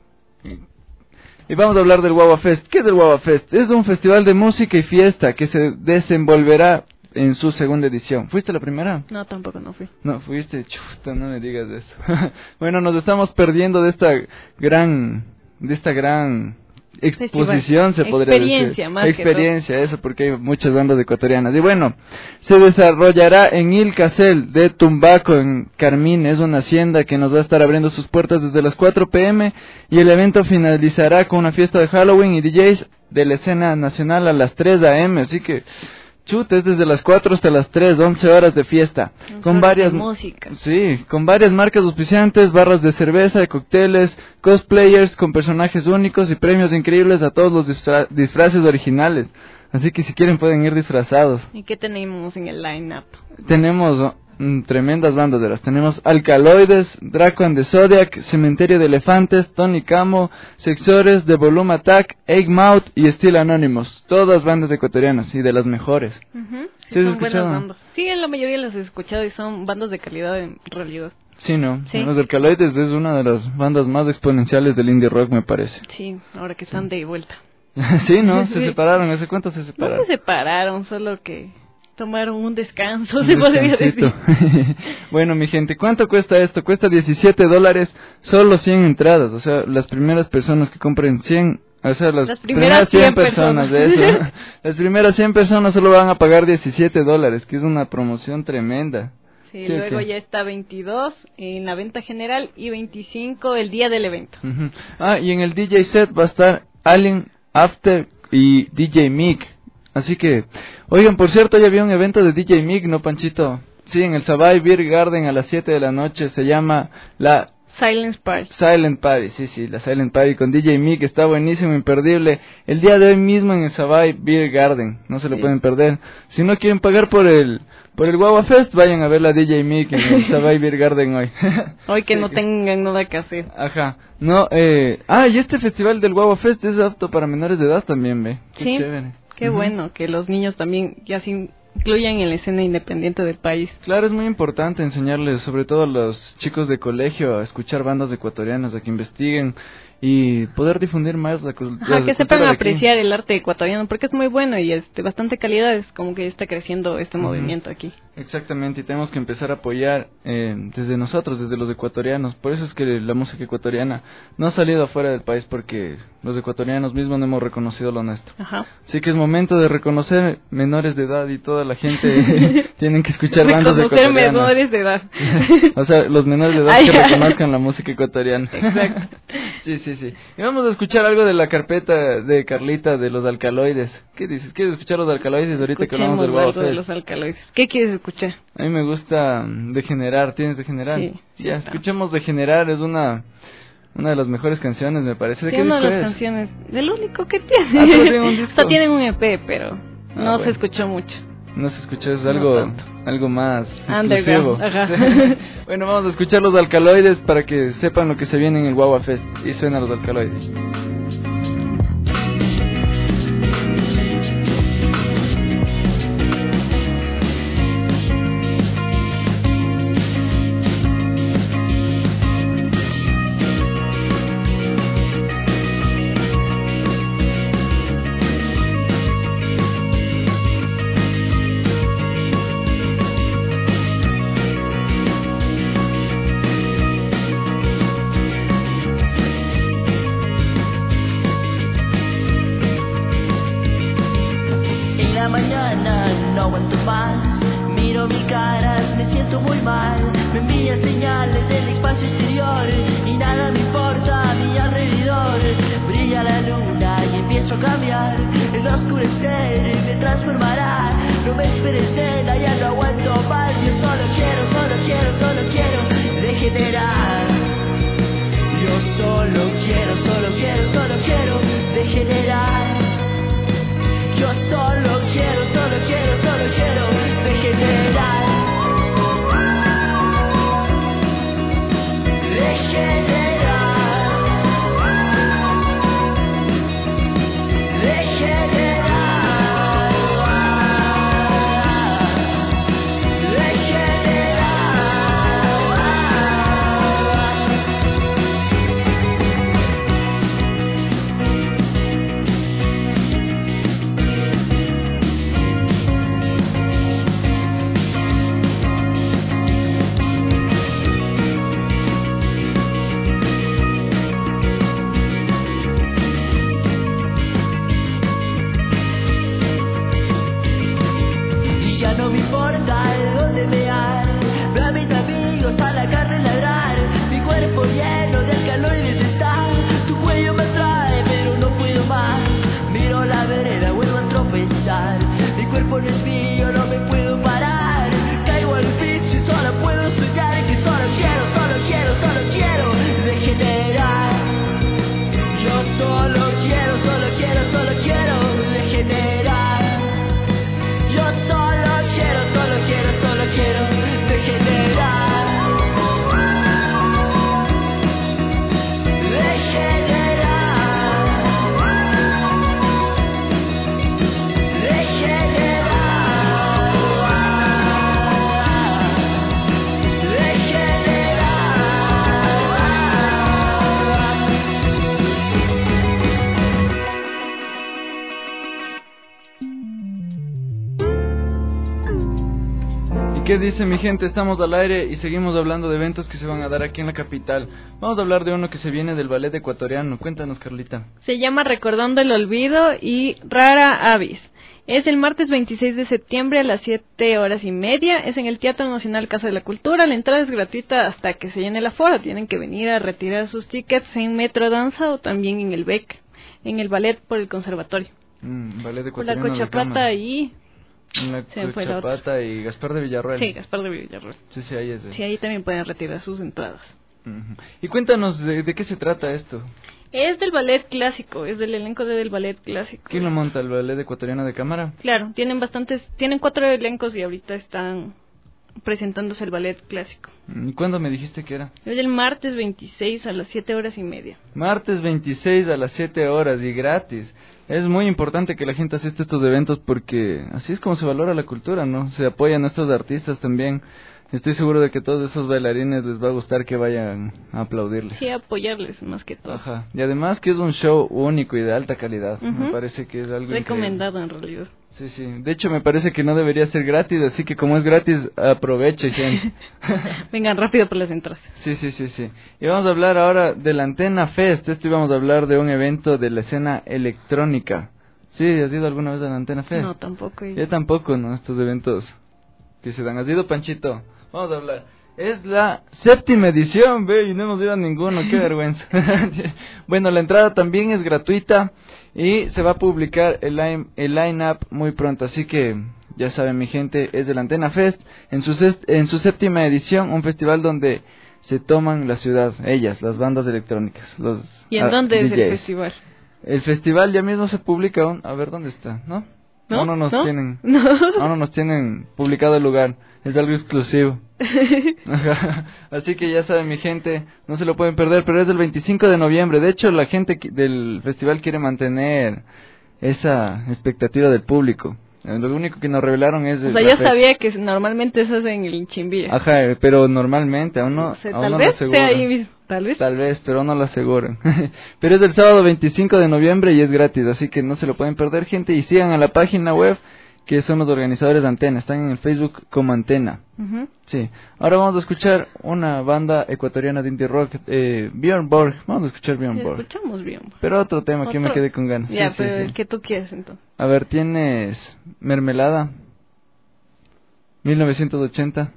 Y vamos a hablar del Guagua Fest. ¿Qué es el Guagua Fest? Es un festival de música y fiesta que se desenvolverá en su segunda edición. ¿Fuiste la primera? No, tampoco no fui. No, fuiste, chuta, no me digas eso. Bueno, nos estamos perdiendo de esta gran, de esta gran exposición, festival. Se podría Experiencia, decir. Más Experiencia, que todo. Eso, porque hay muchas bandas ecuatorianas. Y bueno, se desarrollará en Ilcasel de Tumbaco, en Carmín. Es una hacienda que nos va a estar abriendo sus puertas desde las cuatro pm y el evento finalizará con una fiesta de Halloween y D Js de la escena nacional a las tres am. Así que chuta, es desde las cuatro hasta las tres, once horas de fiesta. once con varias música. Sí, con varias marcas auspiciantes, barras de cerveza, de cócteles, cosplayers con personajes únicos y premios increíbles a todos los disfra- disfraces originales. Así que si quieren pueden ir disfrazados. ¿Y qué tenemos en el line-up? Tenemos mm, tremendas bandas de las. Tenemos Alcaloides, Draco and the Zodiac, Cementerio de Elefantes, Tony Camo, Sexores, The Volume Attack, Eggmouth y Steel Anonymous. Todas bandas ecuatorianas y de las mejores. Uh-huh. Sí, ¿Sí has son escuchado? buenas bandas. Sí, en la mayoría las he escuchado y son bandas de calidad en realidad. Sí, ¿no? Sí. Los Alcaloides es una de las bandas más exponenciales del indie rock, me parece. Sí, ahora que están de vuelta. Sí, ¿no? Se Sí. separaron. ¿Hace cuánto se separaron? No se separaron, solo que tomaron un descanso, se podría decir. Bueno, mi gente, ¿cuánto cuesta esto? Cuesta diecisiete dólares, solo cien entradas. O sea, las primeras personas que compren cien, o sea, las, las primeras cien personas, personas de eso. Las primeras cien personas solo van a pagar diecisiete dólares, que es una promoción tremenda. Sí, ¿Sí luego ya está veintidós en la venta general y veinticinco el día del evento. Uh-huh. Ah, y en el D J set va a estar Alien, After y D J Mick. Así que, oigan, por cierto, ya había un evento de D J Mick, ¿no, Panchito? Sí, en el Savay Beer Garden a las siete de la noche. Se llama la Silent Party. Silent Party, sí, sí, la Silent Party con D J Mick. Está buenísimo, imperdible. El día de hoy mismo en el Savay Beer Garden. No se lo Sí. pueden perder. Si no quieren pagar por el por el Guagua Fest, vayan a ver la D J Mick en el Savay Beer Garden hoy. Hoy que Sí. no tengan nada que hacer. Ajá. No, eh... Ah, y este festival del Guagua Fest es apto para menores de edad también, ve. Qué Sí, chévere. qué Ujú. bueno que los niños también ya se incluyan en la escena independiente del país. Claro, es muy importante enseñarles, sobre todo a los chicos de colegio, a escuchar bandas ecuatorianas, a que investiguen y poder difundir más la, cul- Ajá, la que cultura sepan de aquí. apreciar el arte ecuatoriano porque es muy bueno y este bastante calidad, es como que está creciendo este Ujú. movimiento aquí. Exactamente, y tenemos que empezar a apoyar eh, desde nosotros, desde los ecuatorianos. Por eso es que la música ecuatoriana no ha salido afuera del país, porque los ecuatorianos mismos no hemos reconocido lo nuestro. Ajá. Así que es momento de reconocer menores de edad y toda la gente tienen que escuchar bandas Reconocer ecuatorianas. menores de edad. O sea, los menores de edad Ay, que ya. reconozcan la música ecuatoriana. Exacto. Sí, sí, sí. Y vamos a escuchar algo de la carpeta de Carlita de los Alcaloides. ¿Qué dices? ¿Quieres escuchar los Alcaloides ahorita que hablamos del Escuchemos Guagua algo de Fest? los alcaloides. ¿Qué quieres escuchar? A mí me gusta mm, Degenerar. ¿Tienes Degenerar? Sí, sí Ya, está. escuchemos Degenerar. Es una una de las mejores canciones, me parece. ¿De Sí, qué una de disco las es? canciones, del único que tiene. Ah, ¿solo tiene un disco? O sea, tienen un E P, pero Ah, no bueno. se escuchó mucho. No se escuchó, es No algo tanto. algo más Underground, exclusivo. ajá. Sí. Bueno, vamos a escuchar los Alcaloides para que sepan lo que se viene en el Guagua Fest. Y suenan los Alcaloides. En la mañana no aguanto más, miro mi caras, me siento muy mal. Me envía señales del espacio exterior y nada me importa a mi alrededor. Brilla la luna y empiezo a cambiar, el oscurecer me transformará. No me esperes, nena, ya no aguanto más. Yo solo quiero, solo quiero, solo quiero degenerar. Yo solo quiero, solo quiero, solo quiero degenerar. Yo solo quiero, solo quiero, solo y yo no me puedo parar. Caigo al vicio y solo puedo soñar que solo quiero, solo quiero, solo quiero degenerar. Yo solo quiero, solo quiero, solo quiero degenerar. Yo solo quiero, solo quiero, solo quiero degenerar. ¿Qué dice mi gente? Estamos al aire y seguimos hablando de eventos que se van a dar aquí en la capital. Vamos a hablar de uno que se viene del ballet ecuatoriano. Cuéntanos, Carlita. Se llama Recordando el Olvido y Rara Avis. Es el martes veintiséis de septiembre a las siete horas y media. Es en el Teatro Nacional Casa de la Cultura. La entrada es gratuita hasta que se llene el aforo. Tienen que venir a retirar sus tickets en Metro Danza o también en el B E C, en el ballet por el conservatorio. Mm, ballet Con la ecuatoriano de Cochaplata Cama. ahí. La Se fue la Cochapata otra. y Gaspar de Villarroel. Sí, Gaspar de Villarroel. Sí, sí, ahí es. de- Sí, ahí también pueden retirar sus entradas. Ujú. Y cuéntanos, de, ¿de qué se trata esto? Es del ballet clásico, es del elenco de del ballet clásico. ¿Quién lo monta? ¿El ballet ecuatoriano de cámara? Claro, tienen bastantes, tienen cuatro elencos y ahorita están presentándose el ballet clásico. ¿Y cuándo me dijiste que era? Es el martes veintiséis a las siete horas y media. Martes veintiséis a las siete horas y gratis. Es muy importante que la gente asista a estos eventos porque así es como se valora la cultura, ¿no? Se apoyan a estos artistas también. Estoy seguro de que todos esos bailarines les va a gustar que vayan a aplaudirles. Sí, apoyarles más que todo. Ajá. Y además que es un show único y de alta calidad. Ujú. Me parece que es algo Recomendado increíble. en realidad. Sí, sí. De hecho, me parece que no debería ser gratis, así que como es gratis, aproveche, gente. Vengan rápido por las entradas. Sí, sí, sí, sí. Y vamos a hablar ahora de la Antena Fest. Esto íbamos a hablar de un evento de la escena electrónica. ¿Sí? ¿Has ido alguna vez a la Antena Fest? No, tampoco. he ido. Yo tampoco, ¿no? Estos eventos que se dan. ¿Has ido, Panchito? Vamos a hablar. Es la séptima edición, ve, y no hemos ido a ninguno, qué vergüenza. Bueno, la entrada también es gratuita y se va a publicar el line, el line-up muy pronto, así que ya saben, mi gente, es de la Antena Fest, en su, ses- en su séptima edición, un festival donde se toman la ciudad, ellas, las bandas electrónicas. Los, ¿Y en ah, dónde es D Js. el festival? El festival ya mismo se publica aún, a ver dónde está, ¿no? ¿No? Aún no nos ¿No? tienen, No. aún no nos tienen publicado el lugar, es algo exclusivo. Ajá. Así que ya saben, mi gente, no se lo pueden perder, pero es del veinticinco de noviembre. De hecho, la gente qui- del festival quiere mantener esa expectativa del público. Eh, Lo único que nos revelaron es O sea, la yo fecha. sabía que normalmente eso es en el Chimbilla. Ajá, eh, pero normalmente aún no, O sea, aún tal no vez lo sea aseguran. ahí mismo, tal vez. Tal vez, pero no lo aseguran. Pero es del sábado veinticinco de noviembre y es gratis, así que no se lo pueden perder, gente. Y sigan a la página web, que son los organizadores de Antena. Están en el Facebook como Antena. Ujú. Sí. Ahora vamos a escuchar una banda ecuatoriana de indie rock, eh, Björn Borg. Vamos a escuchar Björn Sí, Borg. escuchamos bien. Pero otro tema que me Otro. quedé con ganas. Ya, Sí, sí, pero sí. el que tú quieres entonces. A ver, tienes Mermelada, mil novecientos ochenta.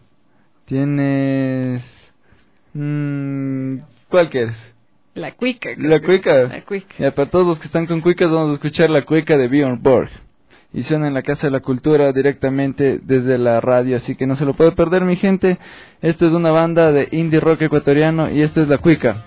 Tienes... Mm, ¿cuál quieres? La cuica. creo La que- cuica. La cuica. Ya, para todos los que están con cuicas, vamos a escuchar la cuica de Björn Borg. Y suena en la Casa de la Cultura directamente desde la radio, así que no se lo puede perder, mi gente. Esto es una banda de indie rock ecuatoriano y esto es la cuica.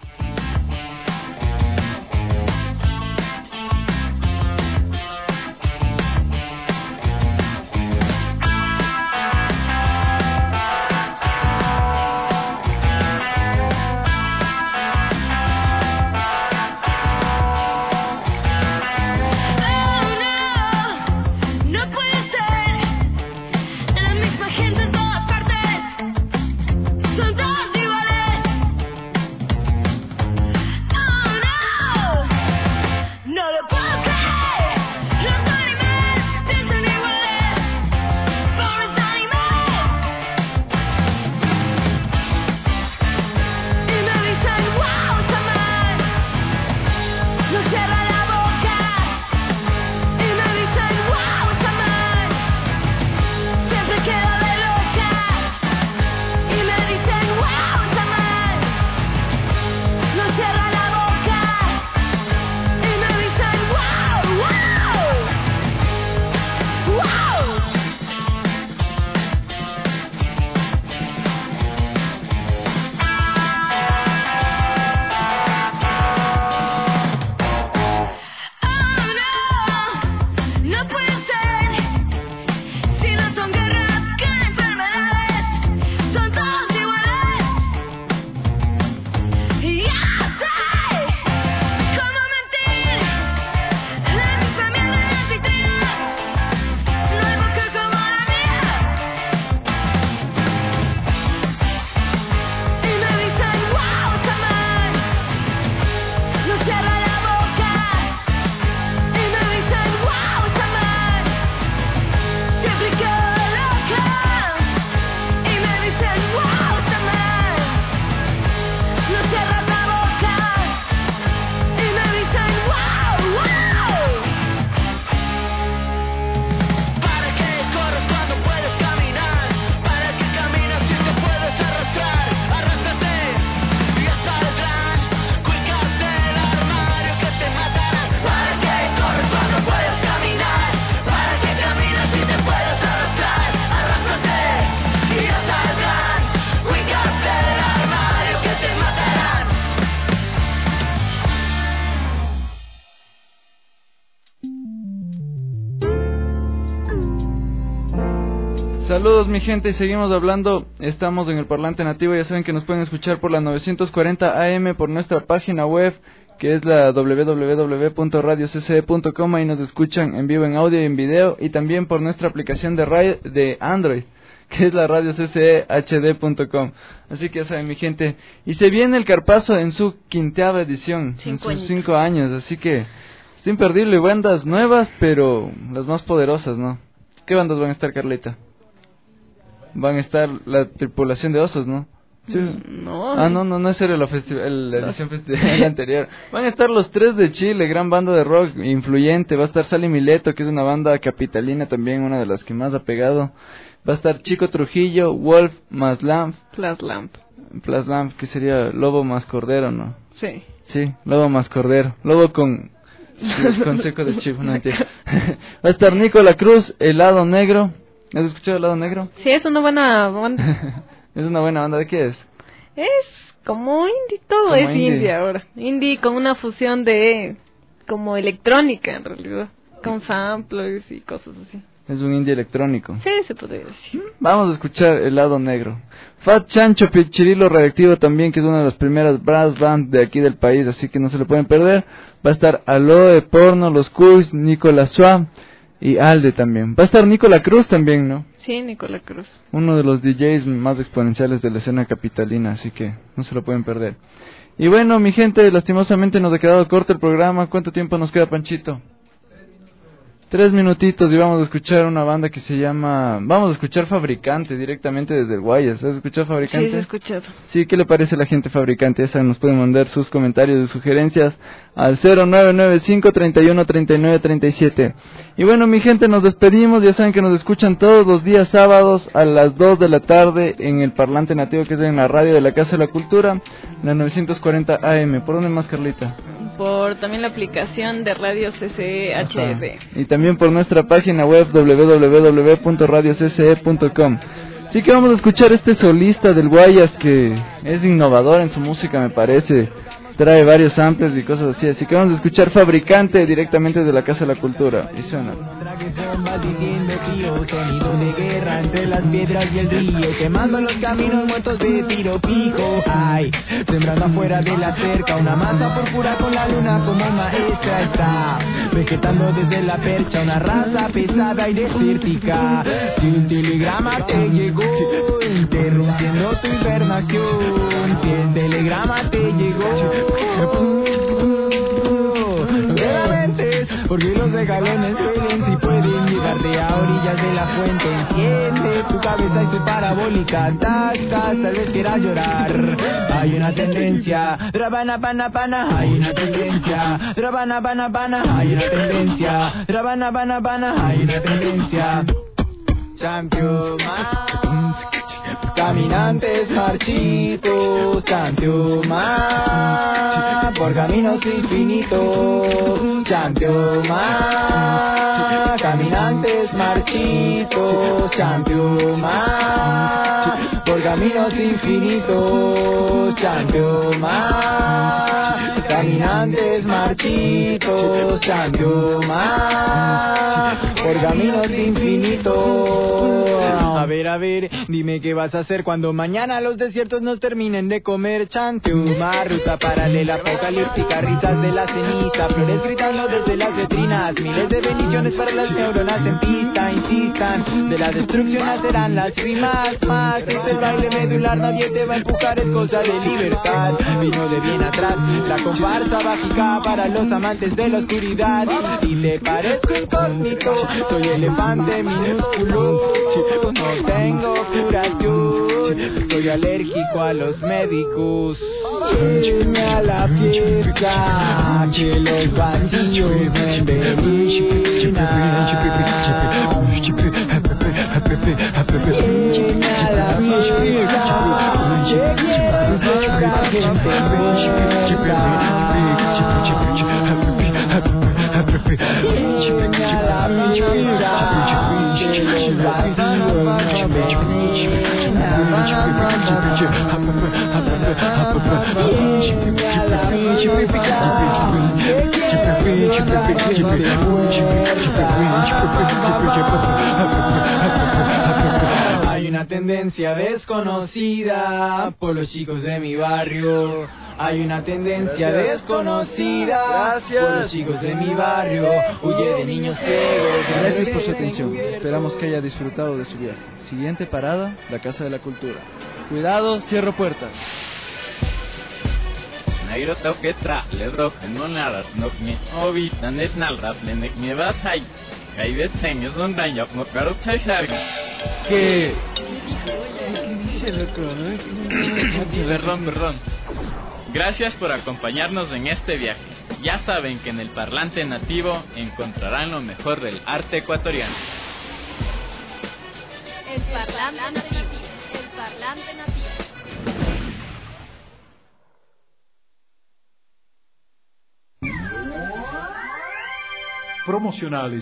No puede ser la misma gente en todas partes, son todos iguales. Saludos mi gente y seguimos hablando, estamos en el Parlante Nativo, ya saben que nos pueden escuchar por la novecientos cuarenta A M, por nuestra página web que es la doble u doble u doble u punto radio c c e punto com, ahí nos escuchan en vivo en audio y en video, y también por nuestra aplicación de radio, de Android, que es la radio c c e h d punto com. Así que ya saben mi gente, y se viene el Carpazo en su quinceava edición, cinco en sus años. cinco años, así que está imperdible, bandas nuevas pero las más poderosas, ¿no? ¿Qué bandas van a estar, Carlita? Van a estar la tripulación de osos, ¿no? Sí. No. Ah, no, no, no es serio la, festi- el, la edición festival anterior. Van a estar los Tres de Chile, gran banda de rock influyente. Va a estar Sally Mileto, que es una banda capitalina también, una de las que más ha pegado. Va a estar Chico Trujillo, Wolf más Lamp. Plus Lamp. Plus Lamp, que sería Lobo más Cordero, ¿no? Sí. Sí, Lobo más Cordero. Lobo con, con seco de chivo, no entiendo. Va a estar Nicola Cruz, Helado Negro. ¿Has escuchado Helado Negro? Sí, es una buena banda. Es una buena banda, ¿de qué es? Es como indie, todo Como es indie. indie ahora. Indie con una fusión de como electrónica en realidad, con samplers y cosas así. Es un indie electrónico. Sí, se podría decir. Vamos a escuchar Helado Negro. Fat Chancho Pichirilo Radioactivo también, que es una de las primeras brass band de aquí del país, así que no se lo pueden perder. Va a estar Aloe, Porno, Los Cuys, Nicolás Suá y Alde también. Va a estar Nicola Cruz también, ¿no? Sí, Nicola Cruz. Uno de los D Js más exponenciales de la escena capitalina, así que no se lo pueden perder. Y bueno, mi gente, lastimosamente nos ha quedado corto el programa. ¿Cuánto tiempo nos queda, Panchito? Tres minutitos y vamos a escuchar una banda que se llama... Vamos a escuchar Fabricante directamente desde el Guayas. ¿Has escuchado Fabricante? Sí, se ha escuchado. Sí, ¿qué le parece a la gente Fabricante? Esa nos pueden mandar sus comentarios y sugerencias al cero nueve nueve cinco, treinta y uno, treinta y nueve, treinta y siete. Y bueno, mi gente, nos despedimos. Ya saben que nos escuchan todos los días sábados a las dos de la tarde en el Parlante Nativo, que es en la radio de la Casa de la Cultura, la novecientos cuarenta A M. ¿Por dónde más, Carlita? Por también la aplicación de Radio C C E H D. Y también por nuestra página web doble u doble u doble u punto radio c c e punto com. Así que vamos a escuchar este solista del Guayas que es innovador en su música, me parece. Trae varios samples y cosas así. Así que vamos a escuchar Fabricante directamente de la Casa de la Cultura. Y suena. Bombas diciendo tiro, sonido de guerra entre las piedras y el río, quemando los caminos muertos de tiro fijo. Ay, sembrando afuera de la cerca una masa púrpura con la luna como maestra está, vegetando desde la percha una raza pesada y desértica. Si un telegrama te llegó interrumpiendo tu hibernación, si el telegrama te llegó, porque los regalones suelen si pueden llegarte a orillas de la fuente. Enciende tu cabeza y su parabólica, tascas, tal vez quieras llorar. Hay una tendencia, rabana pana pana, hay una tendencia, rabana pana pana, hay una tendencia, rabana pana pana, hay una tendencia. Champion más, caminantes marchitos, champion más, por caminos infinitos, champion más, caminantes marchitos, champion más, por caminos infinitos, champion más, caminantes marchitos, champion más, por caminos infinitos. A ver, a ver, dime qué vas a hacer cuando mañana los desiertos nos terminen de comer. Chanteuma, ruta paralela apocalíptica, risas de la ceniza, flores gritando desde las letrinas, miles de bendiciones para las neuronas en pista, insistan, de la destrucción nacerán las rimas, más es el baile medular, nadie te va a empujar, es cosa de libertad, vino de bien atrás, la comparsa mágica para los amantes de la oscuridad, y te parezco incógnito, soy elefante minúsculo, no tengo curación, soy alérgico a los médicos. Venme a la fiesta, que los bandidos me envenenan. Venme a la fiesta, que quiero ver la gente una tendencia desconocida por los chicos de mi barrio. Hay una tendencia Gracias. desconocida Gracias. por los chicos de mi barrio. Huye de niños ciegos. de Gracias por su bebés atención. encubiertos. Esperamos que haya disfrutado de su viaje. Siguiente parada, la Casa de la Cultura. Cuidado, cierro puertas. Nairo toque tra, le rofen no nada, no me obi, tanet nal rap, le nek me vas ahí. Kaivet seños don daño, no caro se sabe. ¿Qué? ¿Qué dice loco, no? Perdón, perdón. Gracias por acompañarnos en este viaje. Ya saben que en el Parlante Nativo encontrarán lo mejor del arte ecuatoriano. El Parlante Nativo. El Parlante Nativo. Promocionales